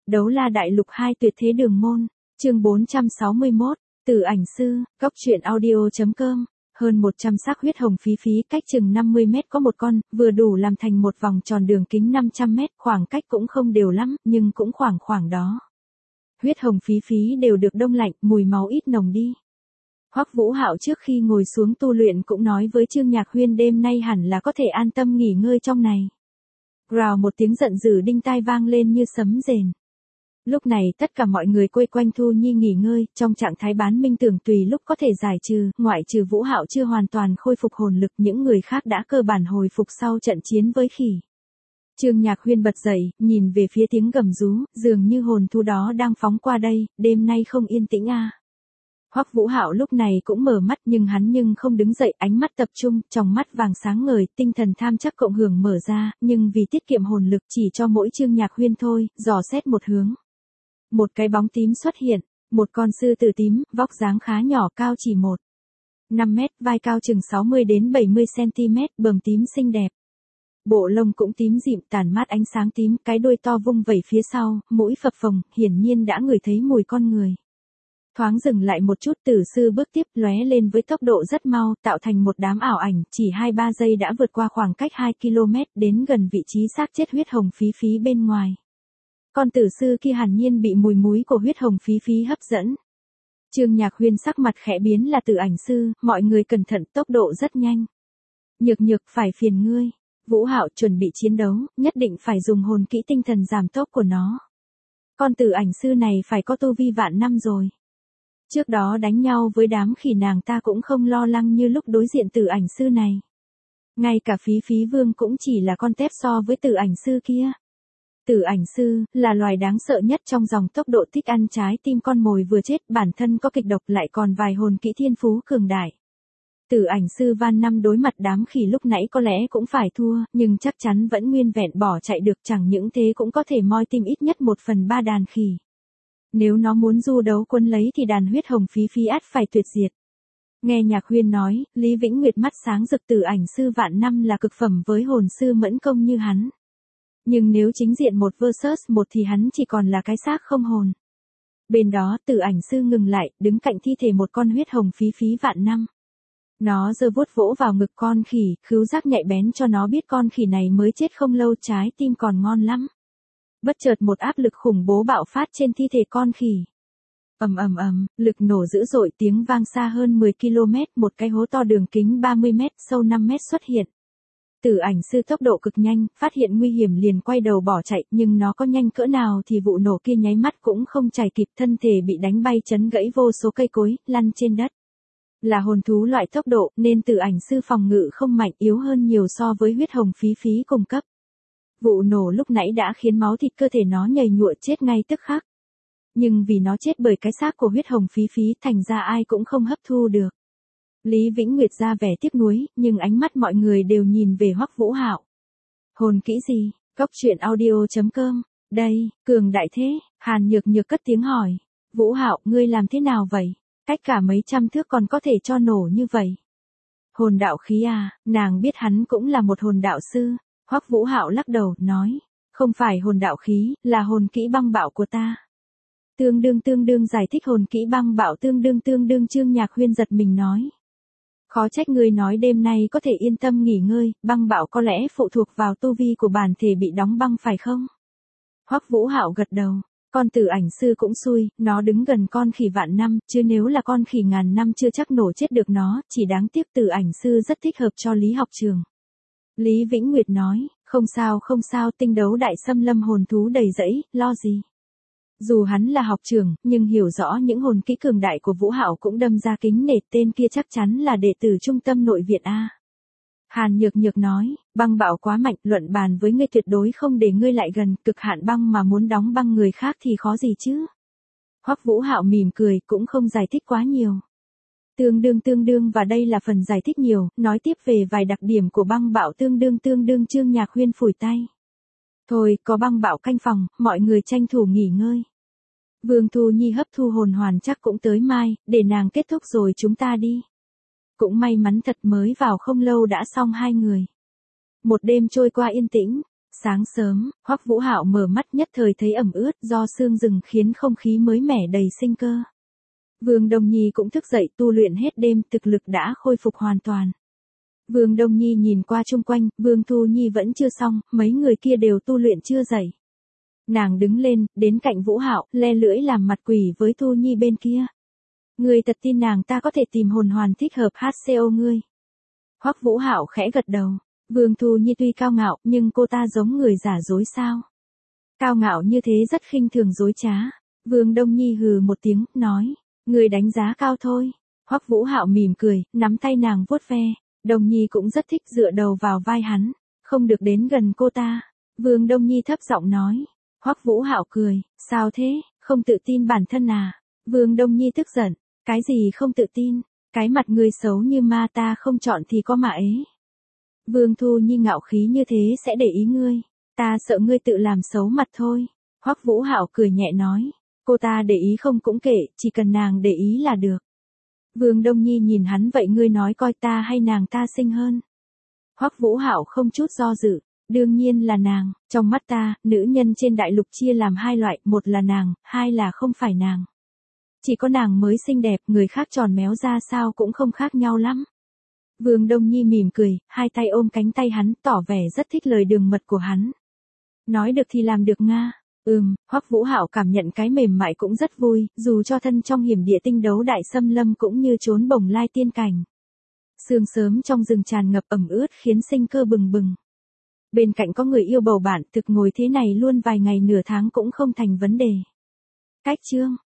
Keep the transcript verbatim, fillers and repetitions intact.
Đấu La Đại Lục hai Tuyệt Thế Đường Môn, chương bốn trăm sáu mươi mốt, Từ Ảnh Sư, Góc truyện audio chấm com. Hơn một trăm xác huyết hồng phí phí cách chừng năm mươi mét có một con, vừa đủ làm thành một vòng tròn đường kính năm trăm mét, khoảng cách cũng không đều lắm, nhưng cũng khoảng khoảng đó. Huyết hồng phí phí đều được đông lạnh, mùi máu ít nồng đi. Hoắc Vũ Hạo trước khi ngồi xuống tu luyện cũng nói với Trương Nhạc Huyên đêm nay hẳn là có thể an tâm nghỉ ngơi trong này. Rào một tiếng giận dữ đinh tai vang lên như sấm rền. Lúc này tất cả mọi người quây quanh Thu Nhi nghỉ ngơi, trong trạng thái bán minh tưởng tùy lúc có thể giải trừ, ngoại trừ Vũ Hạo chưa hoàn toàn khôi phục hồn lực, những người khác đã cơ bản hồi phục sau trận chiến với khỉ. Trương Nhạc Huyên bật dậy, nhìn về phía tiếng gầm rú, dường như hồn thú đó đang phóng qua đây, đêm nay không yên tĩnh a. Hoắc Vũ Hạo lúc này cũng mở mắt nhưng hắn nhưng không đứng dậy, ánh mắt tập trung, trong mắt vàng sáng ngời, tinh thần tham chắc cộng hưởng mở ra, nhưng vì tiết kiệm hồn lực chỉ cho mỗi Trương Nhạc Huyên thôi, dò xét một hướng. Một cái bóng tím xuất hiện, một con sư tử tím, vóc dáng khá nhỏ, cao chỉ một phẩy năm mét, vai cao chừng sáu mươi đến bảy mươi xăng-ti-mét, bờm tím xinh đẹp. Bộ lông cũng tím dịm, tản mát ánh sáng tím, cái đuôi to vung vẩy phía sau, mũi phập phồng, hiển nhiên đã ngửi thấy mùi con người. Thoáng dừng lại một chút, tử sư bước tiếp, lóe lên với tốc độ rất mau, tạo thành một đám ảo ảnh, chỉ hai ba giây đã vượt qua khoảng cách hai ki lô mét, đến gần vị trí xác chết huyết hồng phí phí bên ngoài. Con tử sư kia hẳn nhiên bị mùi múi của huyết hồng phí phí hấp dẫn. Trương Nhạc Huyên sắc mặt khẽ biến, là Từ Ảnh Sư, mọi người cẩn thận, tốc độ rất nhanh. Nhược nhược, phải phiền ngươi. Vũ Hạo chuẩn bị chiến đấu, nhất định phải dùng hồn kỹ tinh thần giảm tốc của nó. Con Từ Ảnh Sư này phải có tu vi vạn năm rồi. Trước đó đánh nhau với đám khỉ nàng ta cũng không lo lắng như lúc đối diện Từ Ảnh Sư này. Ngay cả phí phí vương cũng chỉ là con tép so với Từ Ảnh Sư kia. Từ Ảnh Sư là loài đáng sợ nhất trong dòng tốc độ thích ăn trái tim con mồi vừa chết, bản thân có kịch độc lại còn vài hồn kỹ thiên phú cường đại. Từ Ảnh Sư van năm đối mặt đám khỉ lúc nãy có lẽ cũng phải thua, nhưng chắc chắn vẫn nguyên vẹn bỏ chạy được, chẳng những thế cũng có thể moi tim ít nhất một phần ba đàn khỉ. Nếu nó muốn du đấu quân lấy thì đàn huyết hồng phí phí ắt phải tuyệt diệt. Nghe Nhạc Huyên nói, Lý Vĩnh Nguyệt mắt sáng rực, Từ Ảnh Sư vạn năm là cực phẩm với hồn sư mẫn công như hắn. Nhưng nếu chính diện một versus một thì hắn chỉ còn là cái xác không hồn. Bên đó Từ Ảnh Sư ngừng lại, đứng cạnh thi thể một con huyết hồng phí phí vạn năm. Nó giơ vuốt vỗ vào ngực con khỉ, khứu giác nhạy bén cho nó biết con khỉ này mới chết không lâu, trái tim còn ngon lắm. Bất chợt một áp lực khủng bố bạo phát trên thi thể con khỉ. Ầm ầm ầm, lực nổ dữ dội, tiếng vang xa hơn mười ki lô mét, một cái hố to đường kính ba mươi mét, sâu năm mét xuất hiện. Từ Ảnh Sư tốc độ cực nhanh, phát hiện nguy hiểm liền quay đầu bỏ chạy, nhưng nó có nhanh cỡ nào thì vụ nổ kia nháy mắt cũng không chạy kịp, thân thể bị đánh bay chấn gãy vô số cây cối, lăn trên đất. Là hồn thú loại tốc độ, nên Từ Ảnh Sư phòng ngự không mạnh, yếu hơn nhiều so với huyết hồng phí phí cùng cấp. Vụ nổ lúc nãy đã khiến máu thịt cơ thể nó nhầy nhụa, chết ngay tức khắc. Nhưng vì nó chết bởi cái xác của huyết hồng phí phí, thành ra ai cũng không hấp thu được. Lý Vĩnh Nguyệt ra vẻ tiếc nuối, nhưng ánh mắt mọi người đều nhìn về Hoắc Vũ Hạo. Hồn kỹ gì? Góc truyện audio chấm com. Đây, cường đại thế. Hàn Nhược Nhược cất tiếng hỏi. Vũ Hạo, ngươi làm thế nào vậy? Cách cả mấy trăm thước còn có thể cho nổ như vậy. Hồn đạo khí à? Nàng biết hắn cũng là một hồn đạo sư. Hoắc Vũ Hạo lắc đầu, nói. Không phải hồn đạo khí, là hồn kỹ băng bạo của ta. Tương đương tương đương giải thích hồn kỹ băng bạo tương đương tương đương Trương Nhạc Huyên giật mình nói. Khó trách ngươi nói đêm nay có thể yên tâm nghỉ ngơi, băng bạo có lẽ phụ thuộc vào tu vi của bản thể bị đóng băng phải không? Hoắc Vũ Hạo gật đầu, con Từ Ảnh Sư cũng xui, nó đứng gần con khỉ vạn năm, chứ nếu là con khỉ ngàn năm chưa chắc nổ chết được nó, chỉ đáng tiếc Từ Ảnh Sư rất thích hợp cho lý học trường. Lý Vĩnh Nguyệt nói, không sao không sao, tinh đấu đại xâm lâm hồn thú đầy rẫy, lo gì. Dù hắn là học trưởng, nhưng hiểu rõ những hồn kỹ cường đại của Vũ Hạo cũng đâm ra kính nể, tên kia chắc chắn là đệ tử trung tâm nội viện A. Hàn Nhược Nhược nói, băng bạo quá mạnh, luận bàn với ngươi tuyệt đối không để ngươi lại gần, cực hạn băng mà muốn đóng băng người khác thì khó gì chứ. Hoắc Vũ Hạo mỉm cười, cũng không giải thích quá nhiều. Tương đương tương đương và đây là phần giải thích nhiều, nói tiếp về vài đặc điểm của băng bạo tương đương tương đương. Trương Nhạc Huyên phủi tay. Thôi, có băng bạo canh phòng, mọi người tranh thủ nghỉ ngơi. Vương Thu Nhi hấp thu hồn hoàn chắc cũng tới mai, để nàng kết thúc rồi chúng ta đi. Cũng may mắn thật, mới vào không lâu đã xong hai người. Một đêm trôi qua yên tĩnh, Sáng sớm, Hoắc Vũ Hạo mở mắt nhất thời thấy ẩm ướt do sương rừng khiến không khí mới mẻ đầy sinh cơ. Vương Đông Nhi cũng thức dậy tu luyện hết đêm, thực lực đã khôi phục hoàn toàn. Vương Đông Nhi nhìn qua chung quanh, Vương Thu Nhi vẫn chưa xong, mấy người kia đều tu luyện chưa dậy. Nàng đứng lên, đến cạnh Vũ Hạo, le lưỡi làm mặt quỷ với Thu Nhi bên kia. Ngươi thật tin nàng ta có thể tìm hồn hoàn thích hợp hát co ngươi. Hoắc Vũ Hạo khẽ gật đầu. Vương Thu Nhi tuy cao ngạo, nhưng cô ta giống người giả dối sao? Cao ngạo như thế rất khinh thường dối trá. Vương Đông Nhi hừ một tiếng, nói, người đánh giá cao thôi. Hoắc Vũ Hạo mỉm cười, nắm tay nàng vuốt ve. Đông Nhi cũng rất thích dựa đầu vào vai hắn, không được đến gần cô ta. Vương Đông Nhi thấp giọng nói. Hoắc Vũ Hạo cười, sao thế, không tự tin bản thân à? Vương Đông Nhi tức giận, cái gì không tự tin, cái mặt người xấu như ma ta không chọn thì có mà ế. Vương Thu Nhi ngạo khí như thế sẽ để ý ngươi, ta sợ ngươi tự làm xấu mặt thôi. Hoắc Vũ Hạo cười nhẹ nói, cô ta để ý không cũng kệ, chỉ cần nàng để ý là được. Vương Đông Nhi nhìn hắn, vậy ngươi nói coi ta hay nàng ta xinh hơn? Hoắc Vũ Hạo không chút do dự, đương nhiên là nàng, trong mắt ta, nữ nhân trên đại lục chia làm hai loại, một là nàng, hai là không phải nàng. Chỉ có nàng mới xinh đẹp, người khác tròn méo ra sao cũng không khác nhau lắm. Vương Đông Nhi mỉm cười, hai tay ôm cánh tay hắn, tỏ vẻ rất thích lời đường mật của hắn. Nói được thì làm được nga. Ừm, Hoắc Vũ Hạo cảm nhận cái mềm mại cũng rất vui, dù cho thân trong hiểm địa tinh đấu đại xâm lâm cũng như trốn bồng lai tiên cảnh. Sương sớm trong rừng tràn ngập ẩm ướt khiến sinh cơ bừng bừng. Bên cạnh có người yêu bầu bạn, thực ngồi thế này luôn vài ngày nửa tháng cũng không thành vấn đề. Cách chương